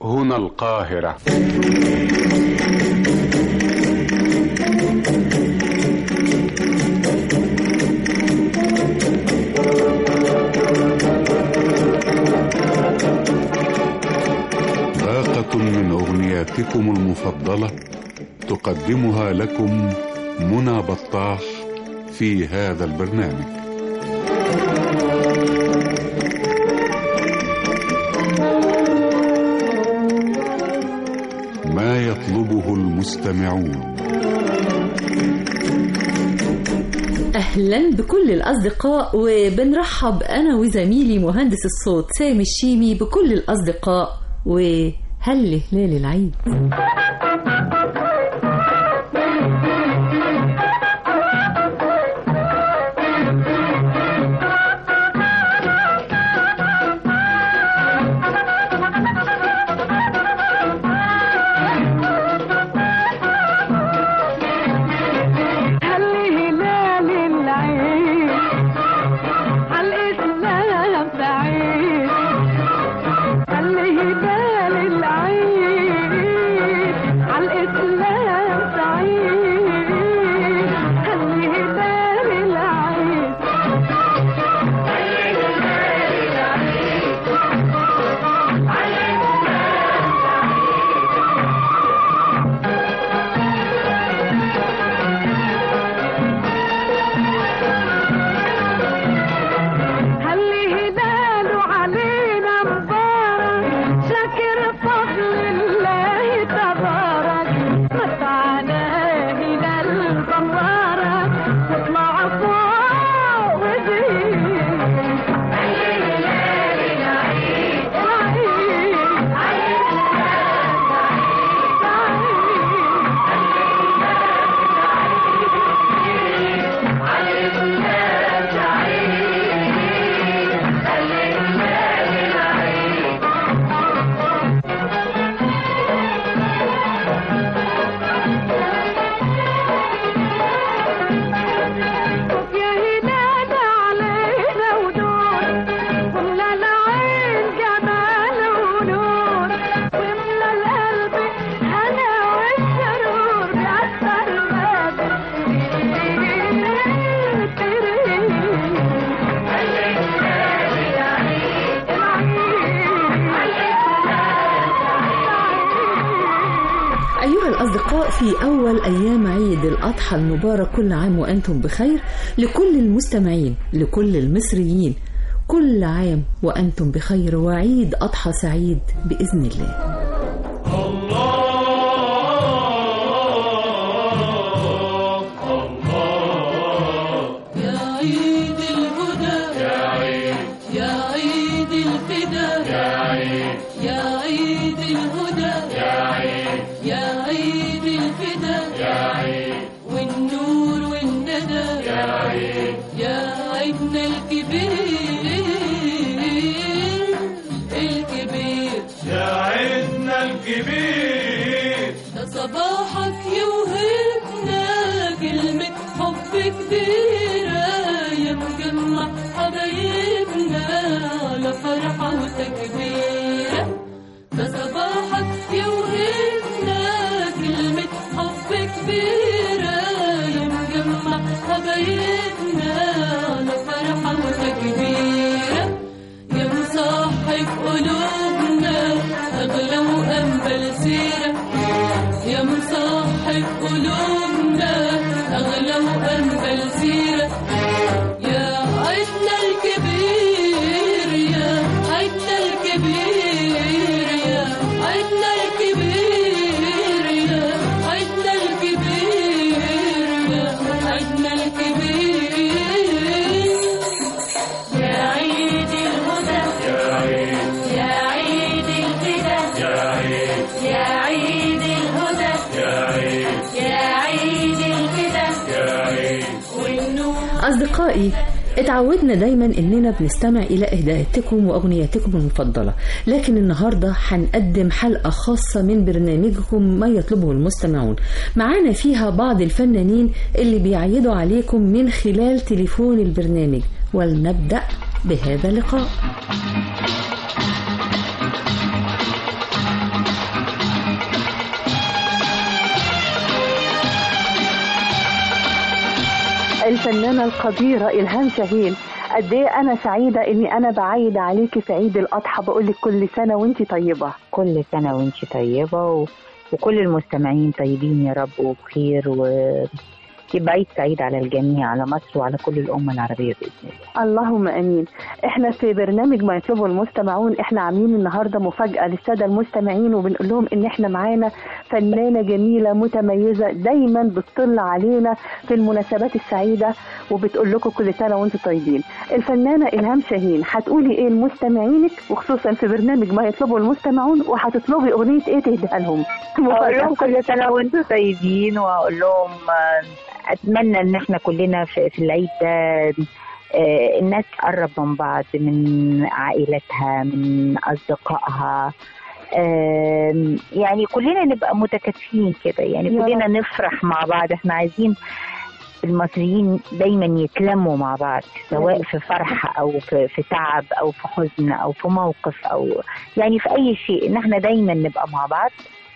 هنا القاهرة. باقة من أغنياتكم المفضلة تقدمها لكم منى بطاح في هذا البرنامج. ما يطلبه المستمعون. أهلا بكل الأصدقاء، وبنرحب أنا وزميلي مهندس الصوت سامي الشيمي بكل الأصدقاء، وهل هلال العيد. في أول أيام عيد الأضحى المبارك، كل عام وأنتم بخير. لكل المستمعين، لكل المصريين، كل عام وأنتم بخير، وعيد أضحى سعيد بإذن الله. صباحك يوهبنا كلمة حب كبيرة، يا مجمع حبايبنا على فرحة وتكبيرة. ده صباحك يوهبنا كلمة حب كبيرة، يا مجمع حبايبنا على فرحة وتكبيرة. يا مصاحب قلوبنا أغلى وأنبل سيرة، يا مصاحب قلوبنا أغلى وأنبل سيرة. يا عيدنا الكبير، يا عيدنا الكبير، يا عيدنا الكبير، يا عيدنا الكبير، يا عيدنا الكبير. يا عيد الهدى، يا عيد، يا عيد الفدا، يا عيد، يا عيد الهدى، يا عيد، يا عيد الفدا، يا عيد والنور. أصدقائي، اتعودنا دايما اننا بنستمع الى اهداءاتكم واغنياتكم المفضله، لكن النهارده هنقدم حلقه خاصه من برنامجكم ما يطلبه المستمعون، معانا فيها بعض الفنانين اللي بيعيدوا عليكم من خلال تليفون البرنامج. ولنبدا بهذا اللقاء. الفنانة القديرة إلهام شاهين، قد إيه أنا سعيدة إني أنا بعيد عليكي في عيد الأضحى، بقولك كل سنة وإنتي طيبة. كل سنة وإنتي طيبة وكل المستمعين طيبين يا رب وبخير، يبقى عيد سعيد على الجميع، على مصر وعلى كل الأمة العربية بإذن الله. اللهم أمين. احنا في برنامج ما يطلبه المستمعون احنا عاملين النهاردة مفاجأة للسادة المستمعين، وبنقول لهم ان احنا معانا فنانة جميلة متميزة دايما بتطل علينا في المناسبات السعيدة وبتقول لكم كل سنة وانتم طيبين. الفنانة إلهام شاهين، هتقولي ايه لمستمعينك وخصوصا في برنامج ما يطلبه المستمعون، وهتطلبي أغنية ايه تهديها لهم؟ أقول لهم كل سنة وانتم طيبين، وأقول لهم أتمنى إن إحنا كلنا في العيد ده الناس تقرب من بعض، من عائلتها، من أصدقائها، يعني كلنا نبقى متكاتفين كده، يعني كلنا نفرح مع بعض. إحنا عايزين المصريين دايما يتلموا مع بعض، سواء في فرحة أو في تعب أو في حزن أو في موقف أو يعني في أي شيء، إن إحنا دايما نبقى مع بعض.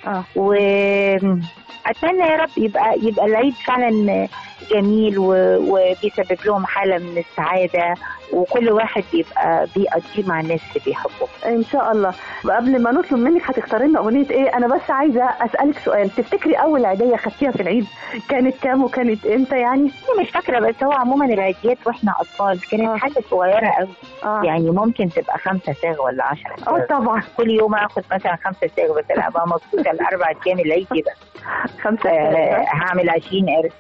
وأتمنى يا رب يبقى العيد فعلا جميل وبيسبب لهم حالة من السعادة، وكل واحد يبقى بيقضي مع الناس اللي بيحبوه إن شاء الله. قبل ما نطلب منك هتختاري لنا أغنية إيه، أنا بس عايزة أسألك سؤال. تفتكري أول عيدية خدتيها في العيد كانت كام وكانت إمتى؟ يعني مش فاكرة، بس هو عموما العيديات وإحنا أطفال كانت حاجة صغيرة قوي. يعني ممكن تبقى 5 صاغ ولا 10 صاغ. طبعا كل يوم آخد مثلا 5 صاغ، بس أنا أبقى مبسوطة ال4 أيام العيد يبقى 5 هعمل 20 قرش.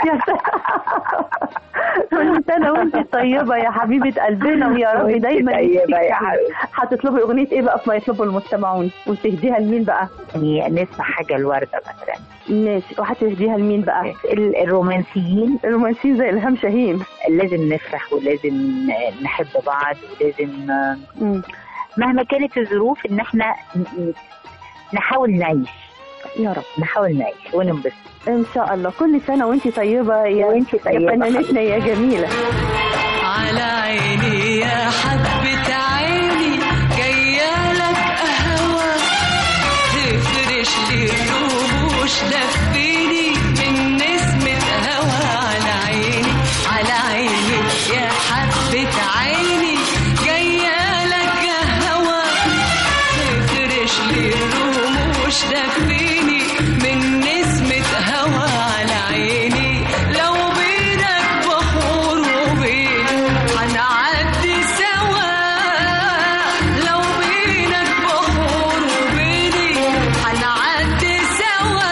كل سنة وانت طيبة يا حبيبة قلبنا، ويا رب دايما طيبة يا حبيبي. هتطلبي أغنية إيه بقى في ما يطلبه المستمعون وتهديها لمين بقى؟ يعني نسمع حاجة الوردة مثلا. ماشي، وهتهديها لمين بقى؟ الرومانسيين زي إلهام شاهين. لازم نفرح ولازم نحب بعض، ولازم مهما كانت الظروف إن احنا نحاول نعيش. يا رب نحاول نعيش وننبسط ان شاء الله. كل سنه وانت طيبه يا فنانتنا يا جميله. على عيني يا حبة عيني جايه لك قهوه، تفرش لي الرموش دفيني من نسمه هوا. على عيني يا حبة عيني جايه لك قهوه، تفرش لي الرموش دفيني من نسمة هوا. على عيني لو بينك بحور وبين هنعدي سوا، لو بينك بحور وبيني هنعدي سوا.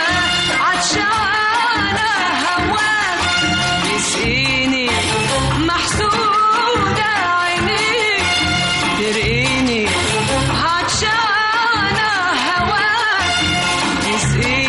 عطشانة هواك يسقيني، محسودة عينيك ترقيني. عطشانة هواك يسقيني،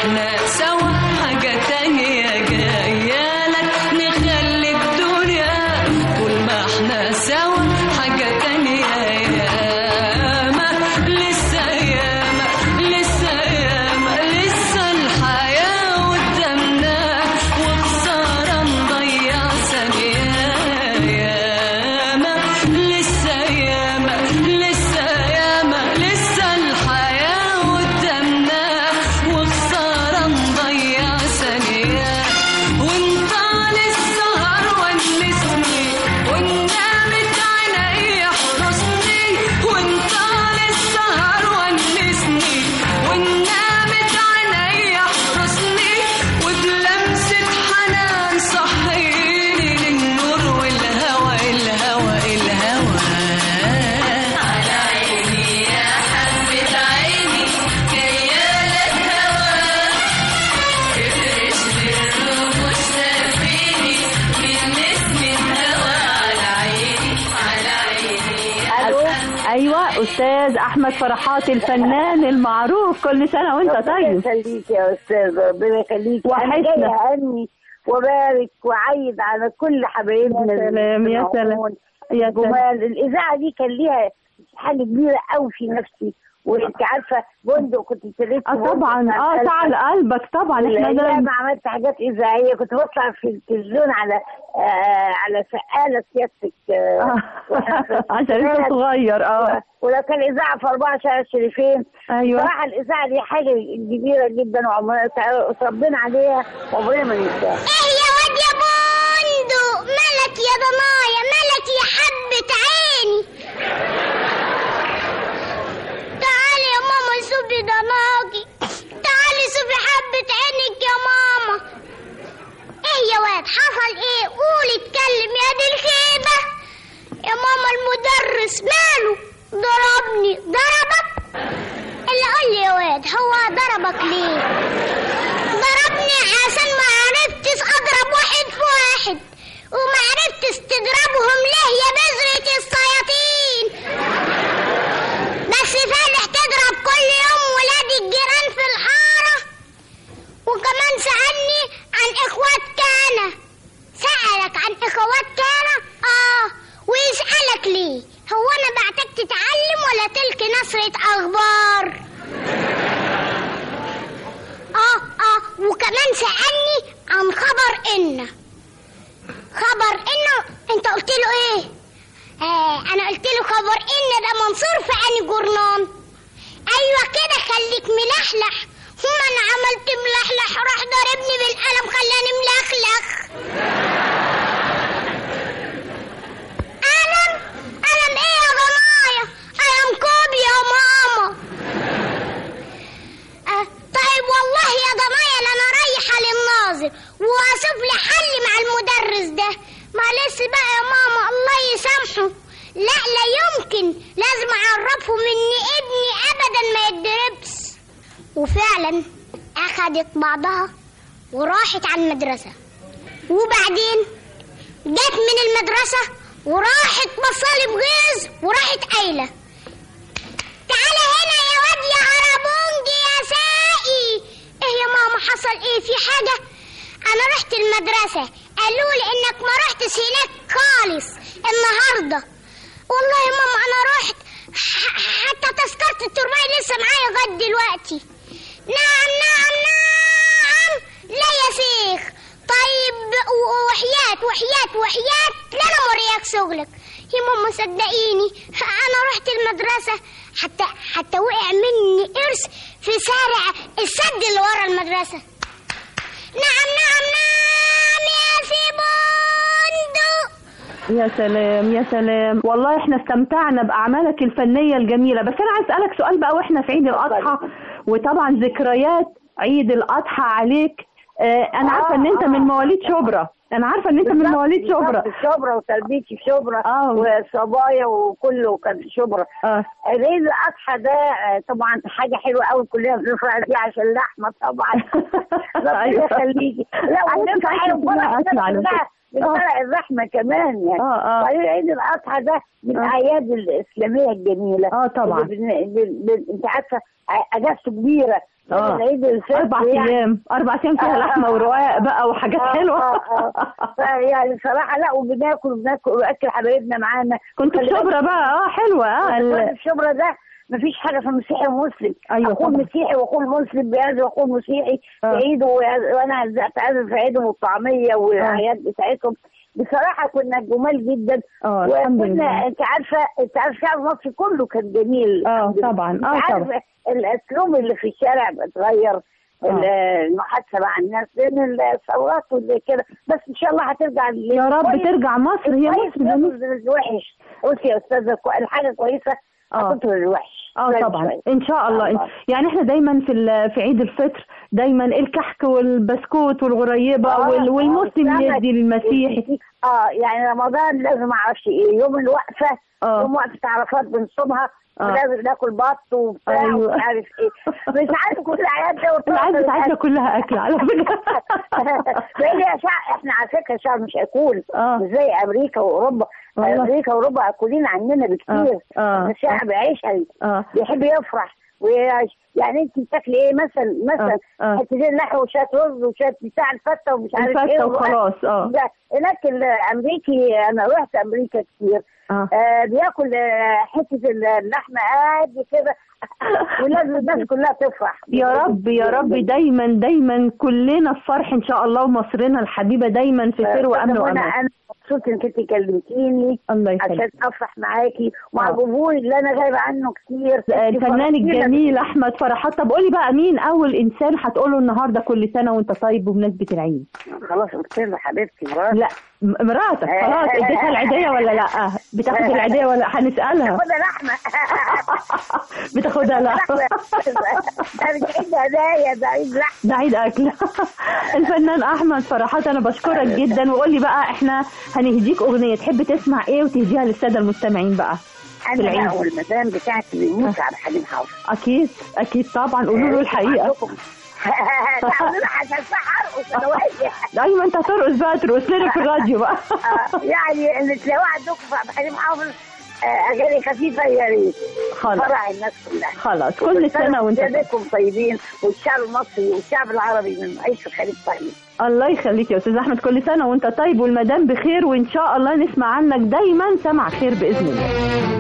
احنا سوا حاجة تانية جاية لك نخلي الدنيا طول ما احنا سوا حاجة تانية ياما لسه ياما لسه ياما لسه الحياة قدامنا وخسارة نضيع ثانية ياما لسه ياما لسه ياما لسه الحياة قدامنا وخسارة نضيع ثانية وانت على السهر ونسني ونامت عيني حرسني وانت على السهر ونسني ونامت عيني حرسني وبلمسة حنان صحيني للنور والهوى الهوى الهوى على عيني يا حبة عيني جايالك هوا افرش لي الرموش سفيني من نسم الهوى على عيني على عيني ايوه استاذ احمد فرحات الفنان المعروف، كل سنه وانت طيب. ربنا يخليك يا استاذ، ربنا يخليك. وحشنا. انا جايه اهني وبارك وعيد على كل حبايبنا. يا سلام يا سلام يا سلام. جمال الاذاعه دي كان ليها حاجه كبيره قوي في نفسي، وانت عارفه بندق كنت ابتديت طبعا تعال قلبك طبعا. احنا لما عملت حاجات اذاعيه كنت بطلع في التلفزيون على سقاله سيادتك عشان انت صغير. ولو كان اذاعه في 4 شارع الشريفين. ايوه صراحه الاذاعه دي حاجه كبيره جدا وصبنا عليها وعمرنا ما ننساها. ايه يا واد يا بندق، مالك يا ضنايا، مالك يا حبة عيني؟ تعالي يا ماما شوفي ضناكي، تعالي شوفي حبة عينك يا ماما. ايه يا واد حصل ايه؟ قولي اتكلم يا دي الخيبة. يا ماما المدرس ماله؟ ضربني. ضربك؟ اللي قول لي يا واد هو ضربك ليه؟ ضربني عشان ما عرفتش اضرب واحد في واحد، وما عرفتش تضربهم ليه يا بذرة السياطين؟ بس فالح تضرب كل يوم ولاد الجيران في الحارة. وكمان سألني عن اخوات كانا. سألك عن اخوات كانا؟ ويسألك ليه؟ هو انا بعتك تتعلم ولا تلقي نشرة اخبار؟ وكمان سألني عن خبر انت قلت له ايه؟ انا قلت له خبر ده منصور في اني جورنان. ايوه كده خليك ملحلح. ثم انا عملت ملحلح راح ضربني بالقلم خلاني ملخلخ. قلم ايه يا ضنايا؟ قلم كوب يا ماما. طيب والله يا ضنايا انا رايحه للناظر واشوف لي حل مع المدرس ده. معلش بقى يا ماما الله يسامحه. لا يمكن، لازم اعرفه ان ابني ابدا ما يتضربش. وفعلا اخدت بعضها وراحت على المدرسه، وبعدين جت من المدرسه وراحت بصالي بغيظ وراحت قايله تعالى هنا يا واد يا عربونجي يا ساقي. ايه يا ماما حصل ايه؟ في حاجه؟ انا رحت المدرسه قالوا لي انك ما رحتش هناك خالص النهارده. والله يا ماما انا رحت، حتى تذكرة الترباية لسه معايا لغايه دلوقتي. نعم لا يا شيخ. طيب وحياة لا انا مرياك شغلك يا ماما. صدقيني انا رحت المدرسه حتى وقع مني قرش في شارع السد اللي ورا المدرسه. نعم يا سيبوندو. يا سلام يا سلام، والله احنا استمتعنا بأعمالك الفنية الجميلة. بس أنا عايز أسألك سؤال بقى، وإحنا في عيد الأضحى وطبعا ذكريات عيد الأضحى عليك. أنا عارفة إن أنت من مواليد شبرا. شبرا وتربيتي في شبرا وصبايا وكله كان في شبرا. عيد الأضحى ده طبعا حاجة حلوة قوي، كلنا بنفرح فيها عشان اللحمة طبعا. ربنا يخليكي. لا ونفرح بنفرق الرحمه كمان يعني. عيد الاضحى ده من الاعياد الاسلاميه الجميله. طبعا. انت عارفه اجازته كبيره. العيد الفطر 4 أيام 4 أيام فيها لحمه ورقاق بقى وحاجات حلوه. يعني صراحه لا، وبناكل واكل حبايبنا معانا. كنت في شبرا بقى حلوه. الشبرا ده مفيش حاجه في مسيحي ومسلم. اخوه مسيحي واخوه مسلم بيعزم واخوه مسيحي في عيده، وانا بعزم في عيدهم والطعميه والاعياد بتاعتهم. بصراحه كنا جمال جدا. وكنا انت عارفه الشعب المصري كله كان جميل. طبعا. طبعا. الاسلوب اللي في الشارع بتغير، المحادثه مع الناس بين الثورات وزي كده، بس ان شاء الله هترجع يا رب ترجع مصر. هي مصر الوحش. بصي يا استاذه، الحاجه كويسه هتطلع الوحش. طبعا ان شاء الله. يعني احنا دايما في عيد الفطر دايما الكحك والبسكوت والغريبه والمسلم يدي للمسيحي. يعني رمضان لازم اعرفش ايه، يوم الوقفه، يوم وقفه عرفات بنصومها، ولازم ناكل بط وبتاع ومش عارف ايه. مش عارف كل الاعياد ده. العيد بتاعتنا كلها اكل على فكره. احنا على فكره شعب مش اكول، مش زي امريكا واوروبا. امريكا واوروبا اكلين عننا بكتير. الشعب عيشها بيحب يفرح ويعيش. يعني انت بتاكلي ايه مثلا حتتين لحمه وشويه رز وشويه بتاع الفته ومش عارف ايه وخلاص. هناك الامريكي، انا رحت امريكا كتير، بياكل حته اللحمه قد كده ولازم الناس كلها تفرح. يا رب يا رب دايما دايما كلنا في فرح ان شاء الله، ومصرنا الحبيبه دايما في خير وامن وامان. انا مبسوطه انك انت كلمتيني عشان افرح معاكي ومع الجمهور اللي انا غايبه عنه كتير. الفنان الجميل احمد فرحات. طب قولي بقى، مين اول انسان هتقوله النهارده كل سنه وانت طيب بمناسبه العيد؟ خلاص قلت له حبيبتي مراتي. لا مراتك خلاص اديتها العيديه ولا لا؟ بتاخد العيديه ولا هنسالها؟ بتاخدها لحمه. بتاخدها لحمه. ده مش عيد هدايا، ده عيد لحمه، ده عيد اكل. الفنان احمد فرحات انا بشكرك جدا. وقول لي بقى، احنا هنهديك اغنيه تحب تسمع ايه وتهديها للساده المستمعين بقى؟ انا والمدام بتاعتي بيموت عبد الحليم حافظ. اكيد طبعا. قولوا له الحقيقه. ايوه انت هترقص بقى، ترقص لنا في الراديو بقى. يعني اللي تلاقوه عندكم في عبد الحليم حافظ اغاني خفيفه يا ريت. فرح الناس كلها. خلاص كل سنه وانتم طيبين، والشعب المصري والشعب العربي من عيش الخليج طيب. الله يخليك يا استاذ احمد، كل سنه وانت طيب والمدام بخير، وان شاء الله نسمع عنك دايما سمع خير باذن الله.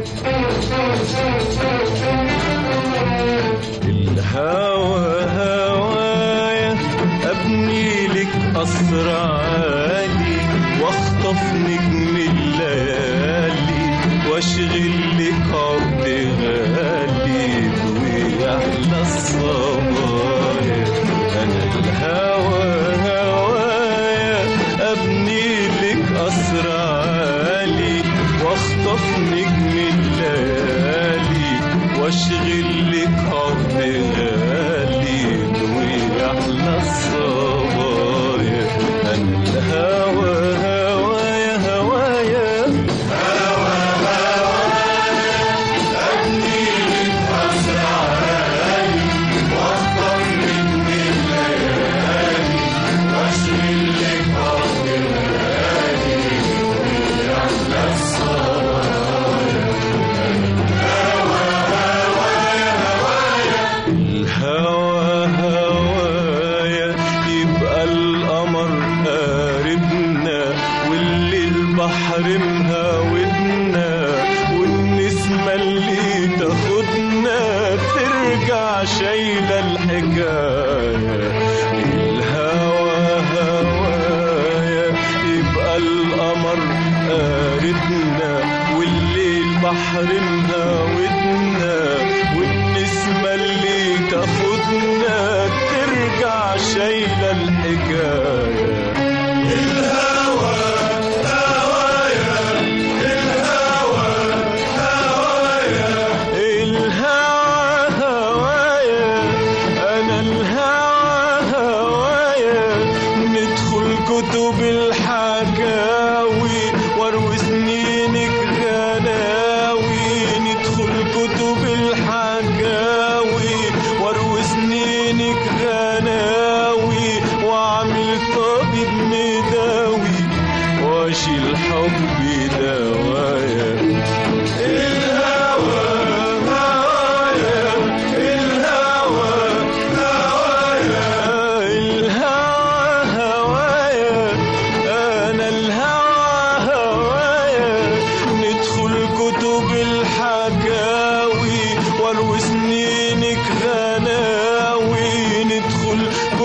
الهوى هوايا ابني لك قصر عالي، واخطف نجم الليالي، واشغل لك عقد غالي ويحلى الصبايا. انا الهوى هوايا ابني لك قصر عالي، واخطف نجم الليالي، واشغل لك عقد غالي ويحلى الصبايا. انا الهوى هوايا هوايا هوى هوايا ابني لك قصر عالي، واخطف نجم الليالي، واشغل لك عقد غالي ويحلى الصبايا. الهوى هوايا يبقى القمر قاربنا، والليل بحر مهاودنا، والنسمة اللي تاخدنا ترجع شايلة الحكاية. الهوى هوايا يبقى القمر قاربنا، والليل بحر مهاودنا، والنسمة اللي تاخدنا ترجع شايلة الحكاية. الهوى هوايا الهوى هوايا الهوى هوايا أنا الهوى هوايا. ندخل كتب الحكاوي واروي سنينك غناوي، ندخل كتب الحكاوي واروي سنينك غناوي، واعمل طبيب مداوي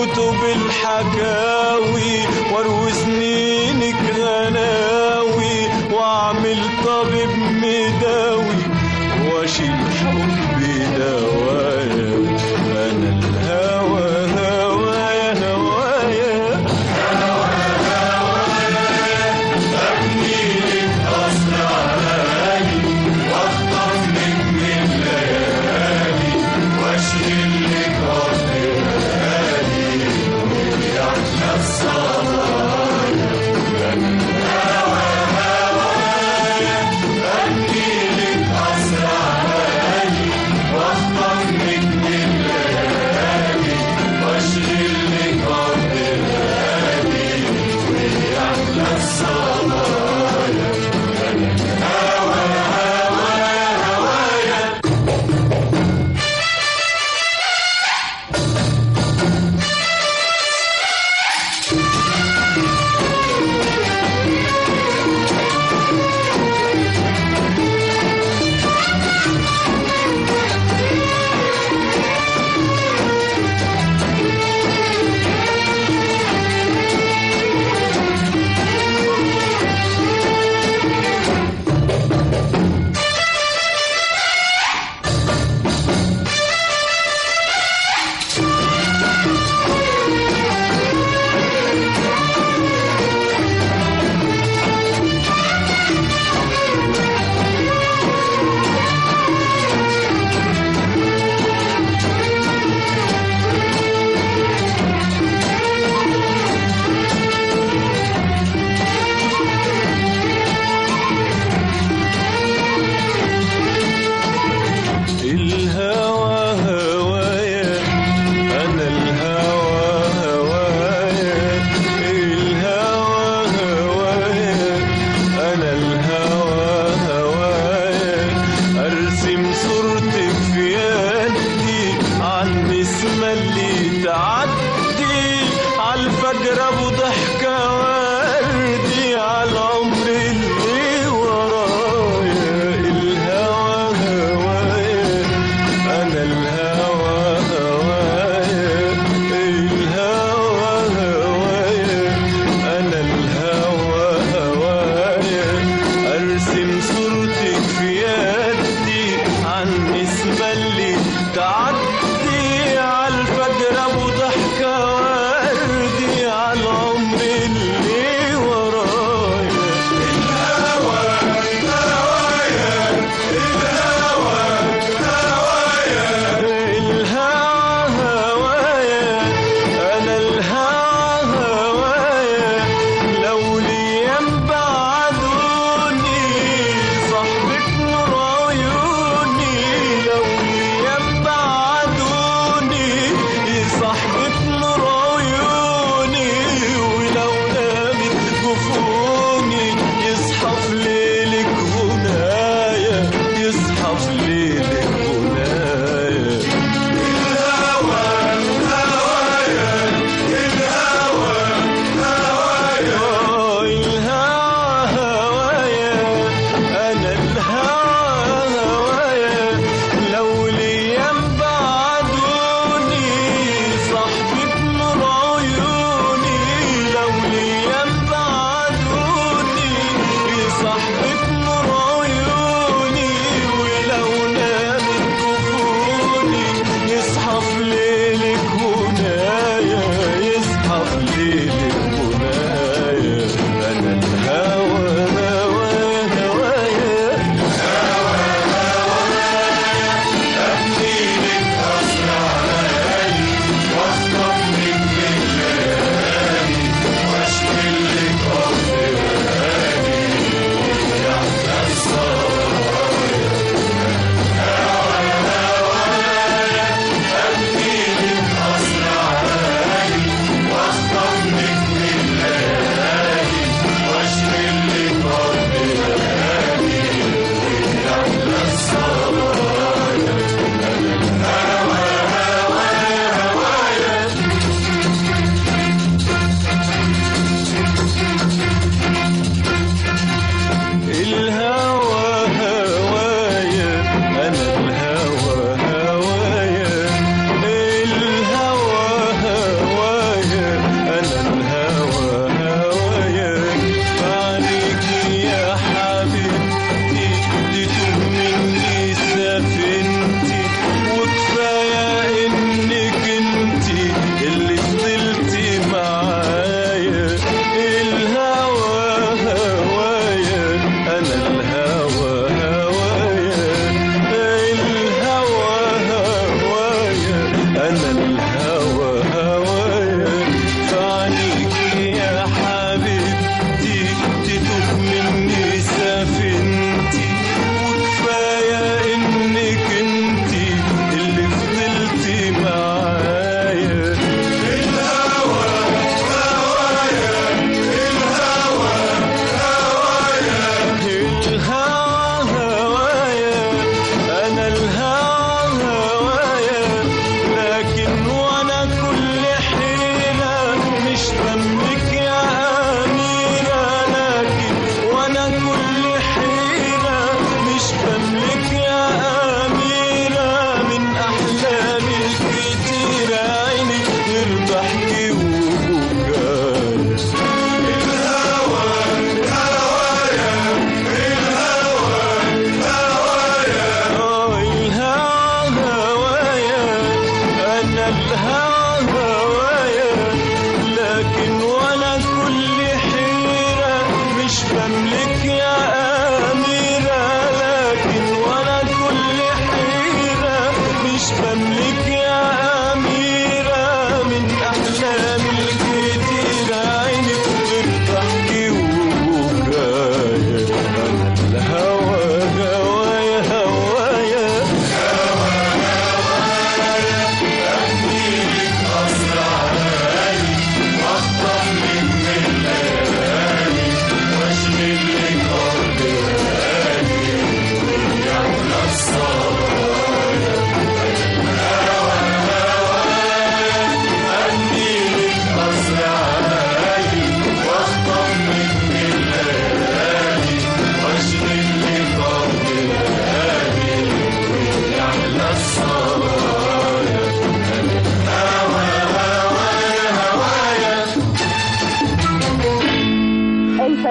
كتب الحكاوي واروي سنينك غناوي واعمل طبيب مداوي واشيل حبي دوايا انا الهوى هوايا هوايا ابني لك قصر عالي واخطف نجم الليالي واشغل لك قصر غالي ويحلى الصبايا انا الهوى هوايا ابني لك قصر عالي واخطف نجم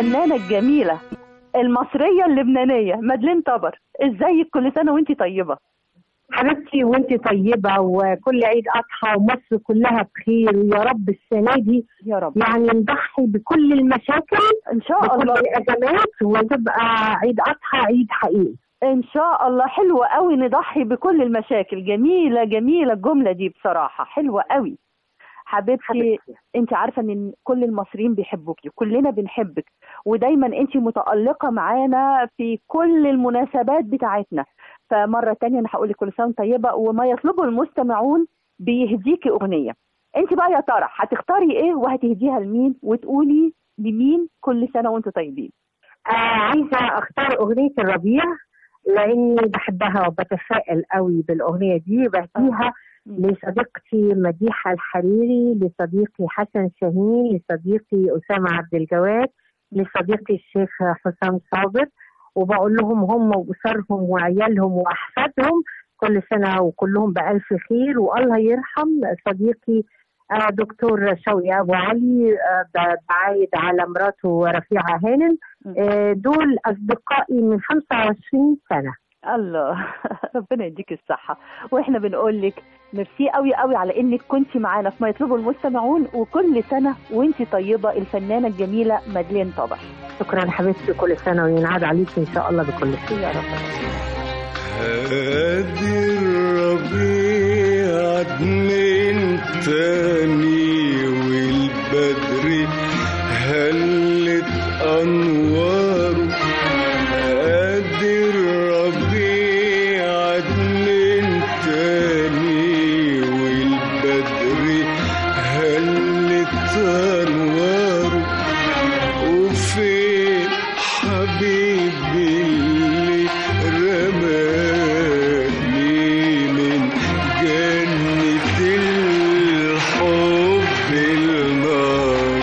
الفنانة الجميلة المصرية اللبنانية مدلين طبر. ازيك؟ كل سنة وانتي طيبة حبيبتي، وانتي طيبة، وكل عيد أضحى ومصر كلها بخير، ويا رب السنة دي يا رب يعني نضحي بكل المشاكل ان شاء الله، الأزمات، وتبقى عيد أضحى عيد حقيقي ان شاء الله. حلوة قوي نضحي بكل المشاكل. جميلة جميلة الجملة دي بصراحة، حلوة قوي حبيبتي. انت عارفة ان كل المصريين بيحبوكي، كلنا بنحبك، ودايما انت متألقة معانا في كل المناسبات بتاعتنا. فمرة تانية انا هقول لك كل سنة طيبة، وما يطلبه المستمعون بيهديكي اغنية. انت بقى يا ترى هتختاري ايه وهتهديها لمين وتقولي لمين كل سنة وانتم طيبين؟ عايزة اختار اغنية الربيع لاني بحبها وبتفائل قوي بالاغنية دي. بهديها لصديقتي مديحة الحريري، لصديقي حسن شاهين، لصديقي أسامة عبد الجواد، لصديقي الشيخ حسام صابر، وبقول لهم هم وأسرهم وعيالهم وأحفادهم كل سنة وكلهم بألف خير. والله يرحم صديقي دكتور شوقي أبو علي، بعايد على مراته رفيعة هانم. دول أصدقائي من 25 سنة. الله ربنا يديك الصحة. واحنا بنقول لك ميرسي قوي قوي على انك كنتي معانا في ما يطلبه المستمعون، وكل سنة وانتي طيبة الفنانة الجميلة مدلين طبع. شكرا حبيبتي، كل سنة وينعاد عليك ان شاء الله بكل خير يا رب. هادي الربيع من تاني والبدر هلت انواره، هادي الربيع من تاني والبدر هلت انواره، وفين حبيبي اللي رماني من جنة الحب النار.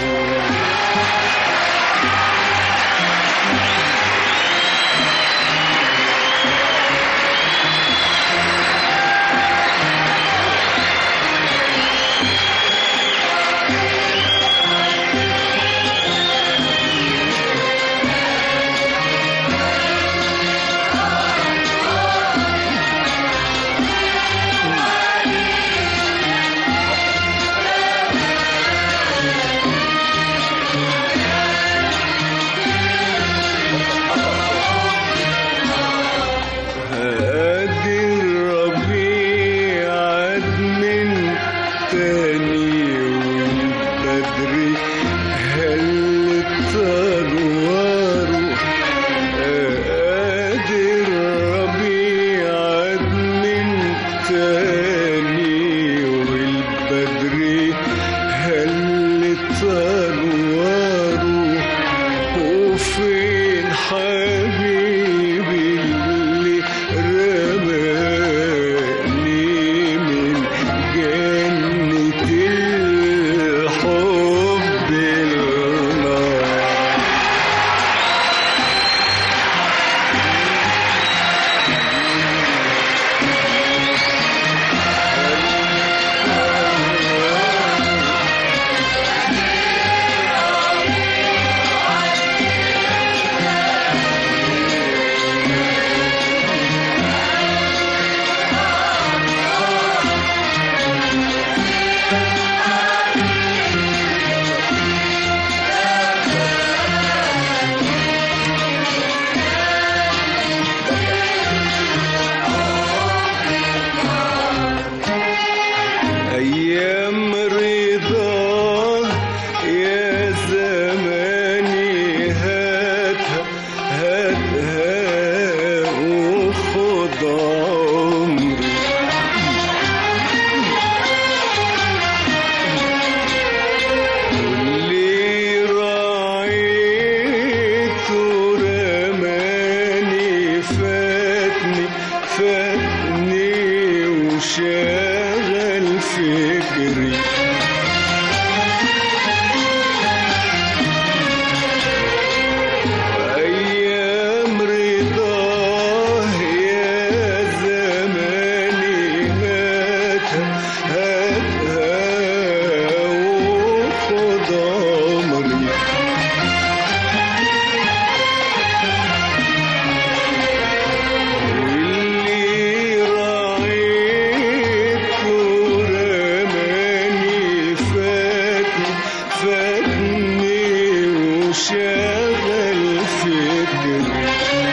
وشغل فكري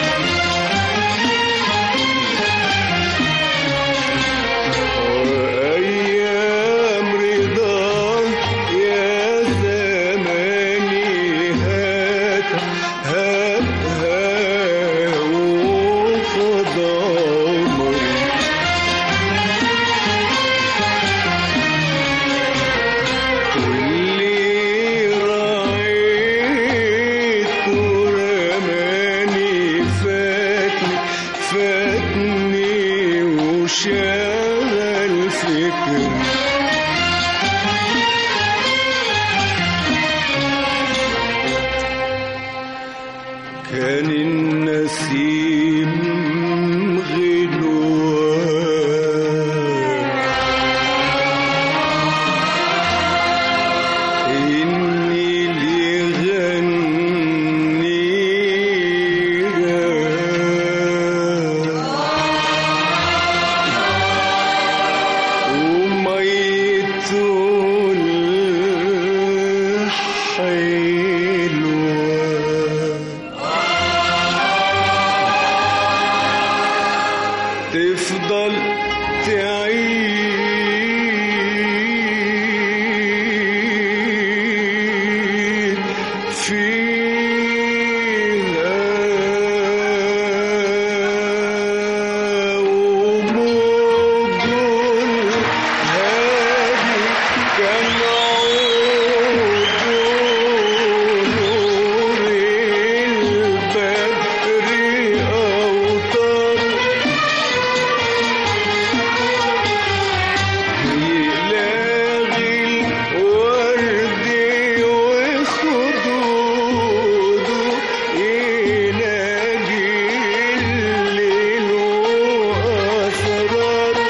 وأيام رضاك يا زماني هاتها وخد عمري واللي راعيته رماني فاتني وشغل فكري كان النسيم غلوان إني لغنيها وميته الحلوة تفضل تعيد فيها وموج الهادي كان عود نور البدر أوطار يلاغي الورد وخدوده يناجي الليل وأسراره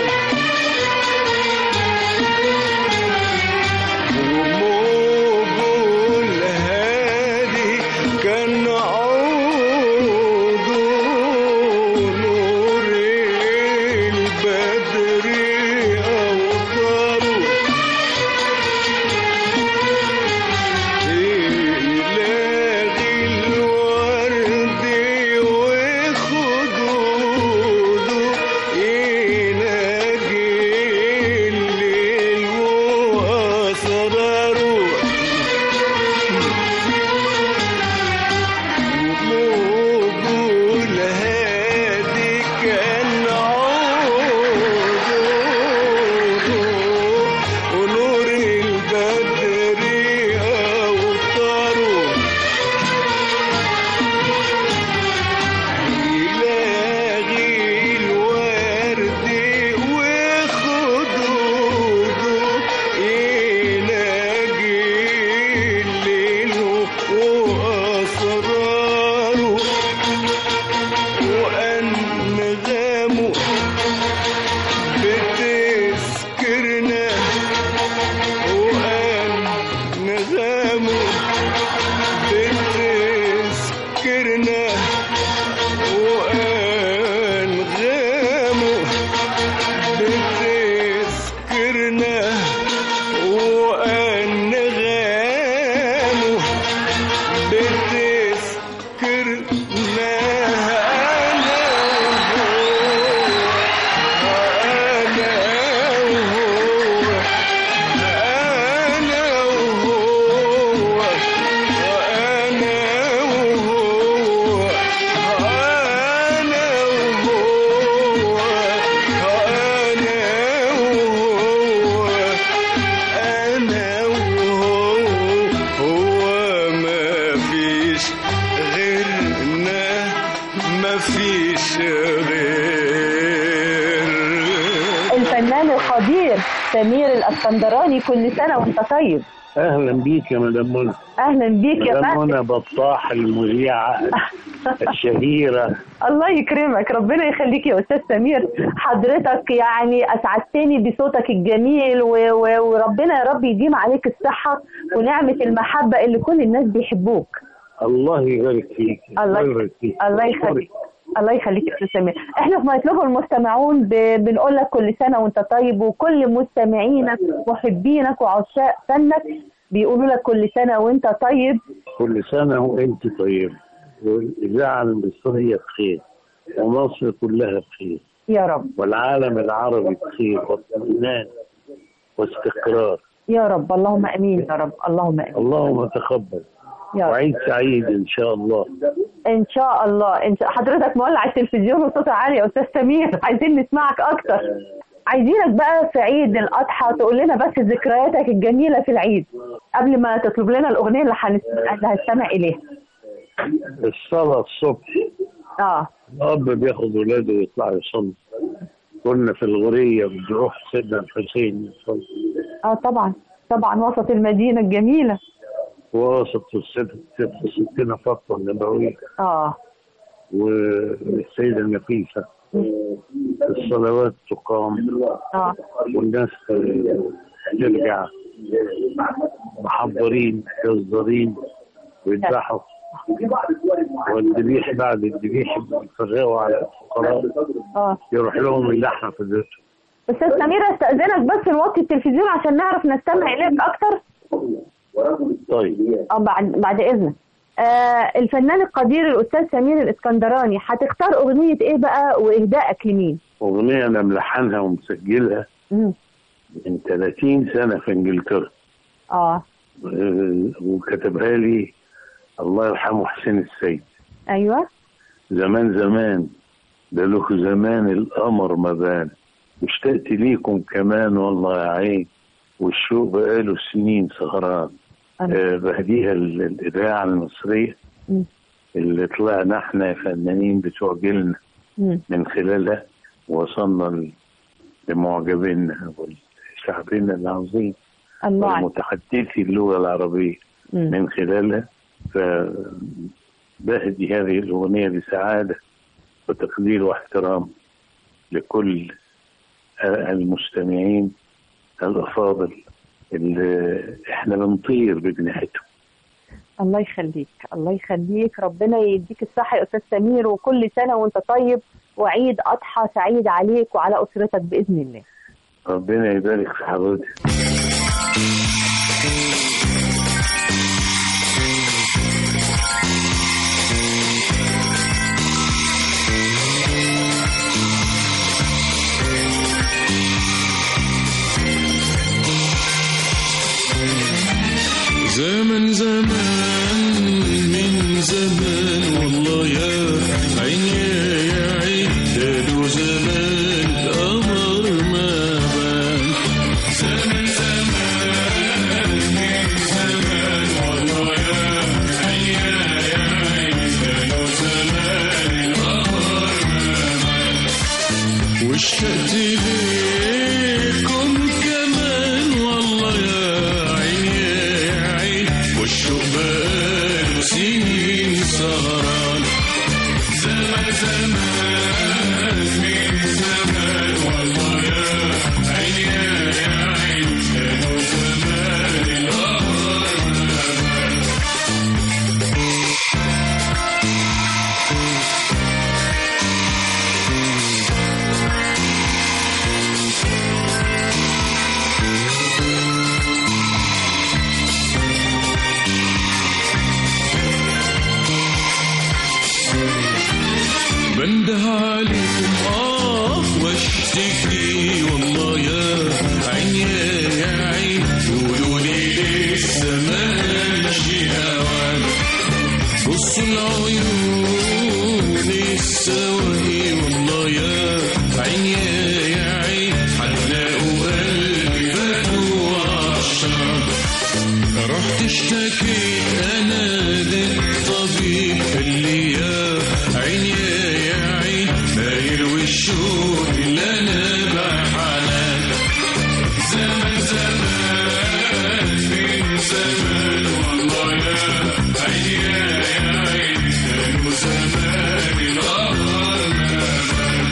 وموج الهادي كان عود نور البدر أوطاره يلاغي الورد وخدوده يناجي الليل وأسراره وموج الهادي كان عود ونور البدر أوطاره يلاغي الورد وخدوده يناجي الليل وأسراره وأنغامه بتسكرنا وأنغامه بتسكرنا وأنغامه بتسكرنا وأنغامه بتسكرنا مفيش غير الفنان القدير سمير الاسكندراني، كل سنة وانت طيب. اهلا بيك يا مدام منى. اهلا بيك يا مدام منى بطاح المذيعة الشهيرة. الله يكرمك، ربنا يخليك يا استاذ سمير. حضرتك يعني اسعدتني بصوتك الجميل وربنا يا رب يديم عليك الصحة ونعمة المحبة اللي كل الناس بيحبوك. الله يبارك فيك. الله يبارك فيك. الله يخليك. الله يخليك يا استاذ سمير. احنا في ما يطلبه المستمعون بنقول لك كل سنة وانت طيب، وكل مستمعينك محبينك وعشاق فنك بيقولوا لك كل سنة وانت طيب. كل سنة وانت طيب، والإذاعة المصرية بخير، ومصر كلها بخير يا رب، والعالم العربي بخير واطمئنان واستقرار يا رب. اللهم امين يا رب، اللهم امين. اللهم تقبل وعيد سعيد ان شاء الله. ان شاء الله. حضرتك مولع التلفزيون وصوته عالي يا استاذ سمير، عايزين نسمعك اكتر. عايزينك بقى في عيد الاضحى تقول لنا بس ذكرياتك الجميله في العيد قبل ما تطلب لنا الاغنيه اللي هنستمع اليها. الصلاه الصبح، الاب بياخد ولاده ويطلع يصلي. كنا في الغوريه بنروح سيدنا الحسين يصلي. طبعا طبعا، وسط المدينه الجميله، وسط ستنا فاطمه النبويه والسيده النفيسه. الصلوات تقام والناس ترجع محضرين جزارين ويذبحوا، والذبيح بعد الذبيح يفرغوا على الفقراء يروح لهم اللحمه في بيتهم. استاذ سمير استاذنك بس نوطي التلفزيون عشان نعرف نستمع اليك اكتر. طيب. بعد اذنك. الفنان القدير الاستاذ سمير الاسكندراني، هتختار اغنيه ايه بقى واهدائك لمين؟ اغنيه انا ملحنها ومسجلها من 30 سنه في انجلترا. وكتبها لي الله يرحمه حسين السيد. ايوه. زمان زمان ده له زمان القمر ما بان، واشتقت ليكم كمان والله يا عين، والشوق بقاله سنين سهران. بهديها الإذاعة المصرية اللي طلعنا احنا فنانين بتوع جيلنا من خلالها، وصلنا لمعجبينا وشعبنا العظيم والمتحدثي اللغة العربية من خلالها. فبهدي هذه الأغنية بسعادة وتقدير واحترام لكل المستمعين الأفاضل اللي احنا بنطير بجناحتهم. الله يخليك، الله يخليك، ربنا يديك الصحة يا أستاذ سمير، وكل سنة وانت طيب، وعيد أضحى سعيد عليك وعلى أسرتك بإذن الله. ربنا يبارك في حضرتك. زمان زمان من زمان والله يا عيني يا عين، دالو زمان القمر ما بان. زمان زمان من زمان والله يا عيني يا عين، دالو زمان القمر ما بان. واشتقت ليكم كمان والله يا والشوق بقاله سنين سهران. زمان زمان من زمان والله يا عيني يا عين، كانوا زمان القمر ما بان. بنده عليكم واشتكي والله يا عيني يا عين، قولوا لي لسه ماشي هوان. بصوا العيون السواهي والله يا عيني يا عين، هتلاقوا قلبي فاتوا عطشان. رحت اشتكيت انا للطبيب اللي يا عيني يا عين، ما يروي الشوق اللي انا بحنان. زمان زمان من زمان والله يا عيني يا عين، كانوا زمان القمر ما بان.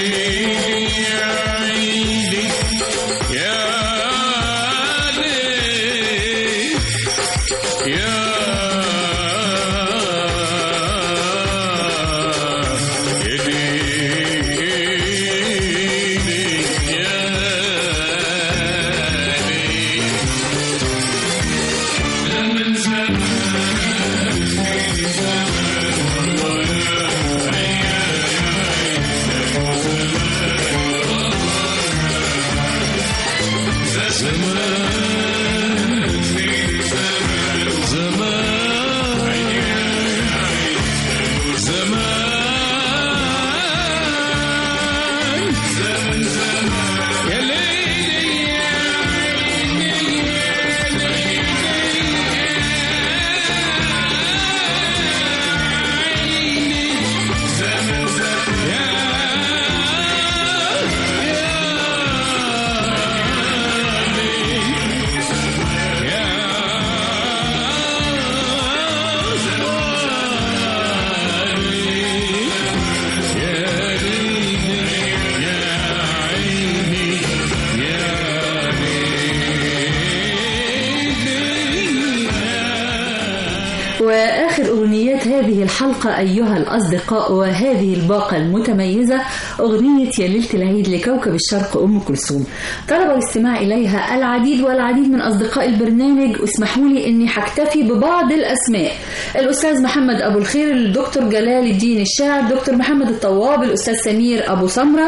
وآخر أغنيات هذه الحلقة أيها الأصدقاء وهذه الباقة المتميزة أغنية يا ليلة العيد لكوكب الشرق أم كلثوم. طلب الاستماع إليها العديد والعديد من أصدقاء البرنامج، اسمحوا لي أني حكتفي ببعض الأسماء: الأستاذ محمد أبو الخير، الدكتور جلال الدين الشاعر، دكتور محمد الطواب، الأستاذ سمير أبو سمرة،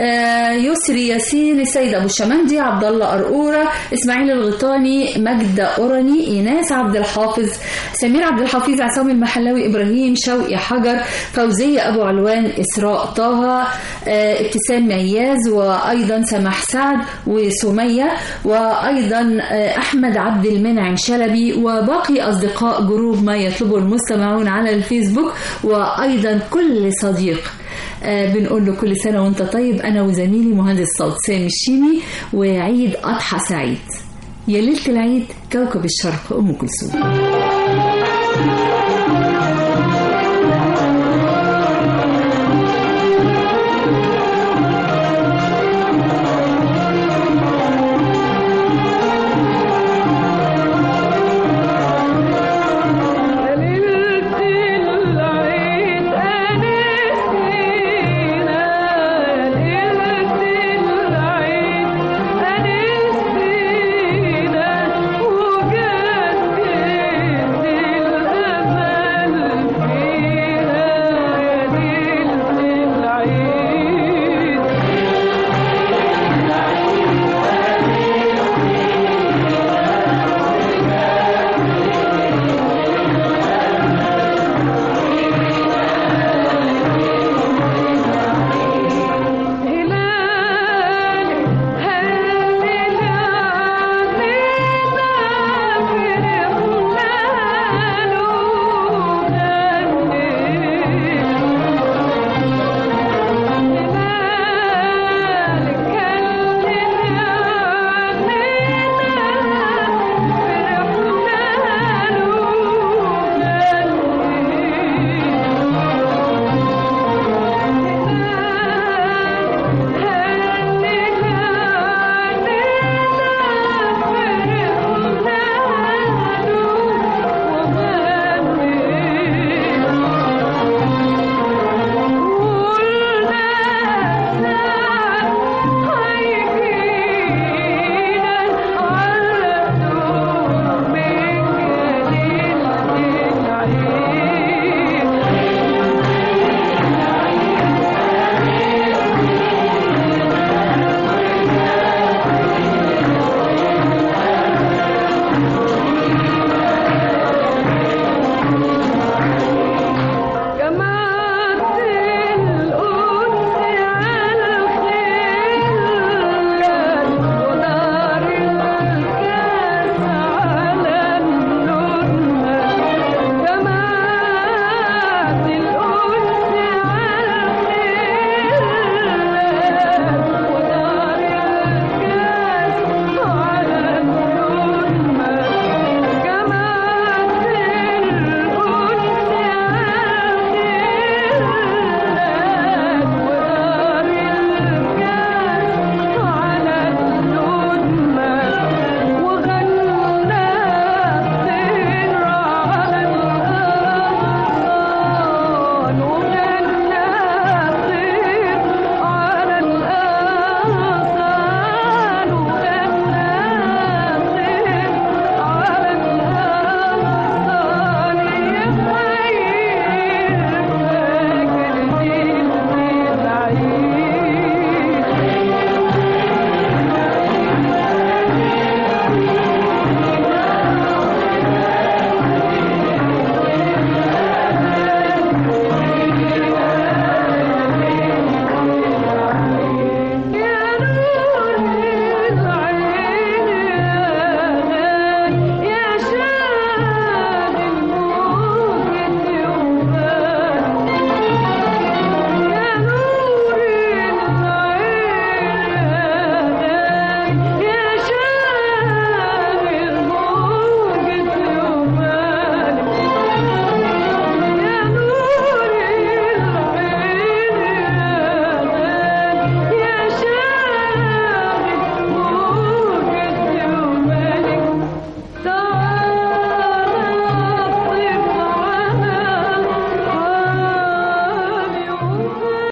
يسري ياسين، السيد أبو الشمندي، عبد الله أرقورة، إسماعيل الغيطاني، مجد أوراني، إيناس عبد الحافظ، سمير عبد الحفيظ، عصام المحلاوي، إبراهيم شوقي حجر، فوزية أبو علوان، إسراء طه، ابتسام مياز، وأيضا سماح سعد وسمية، وأيضا أحمد عبد المنعم شلبي، وباقي أصدقاء جروب ما يطلبه المستمعون على الفيسبوك، وأيضا كل صديق بنقول له كل سنة وانت طيب. أنا وزميلي مهندس صوت سامي الشيمي، وعيد أضحى سعيد. يا ليلة العيد كوكب الشرق أم كلثوم.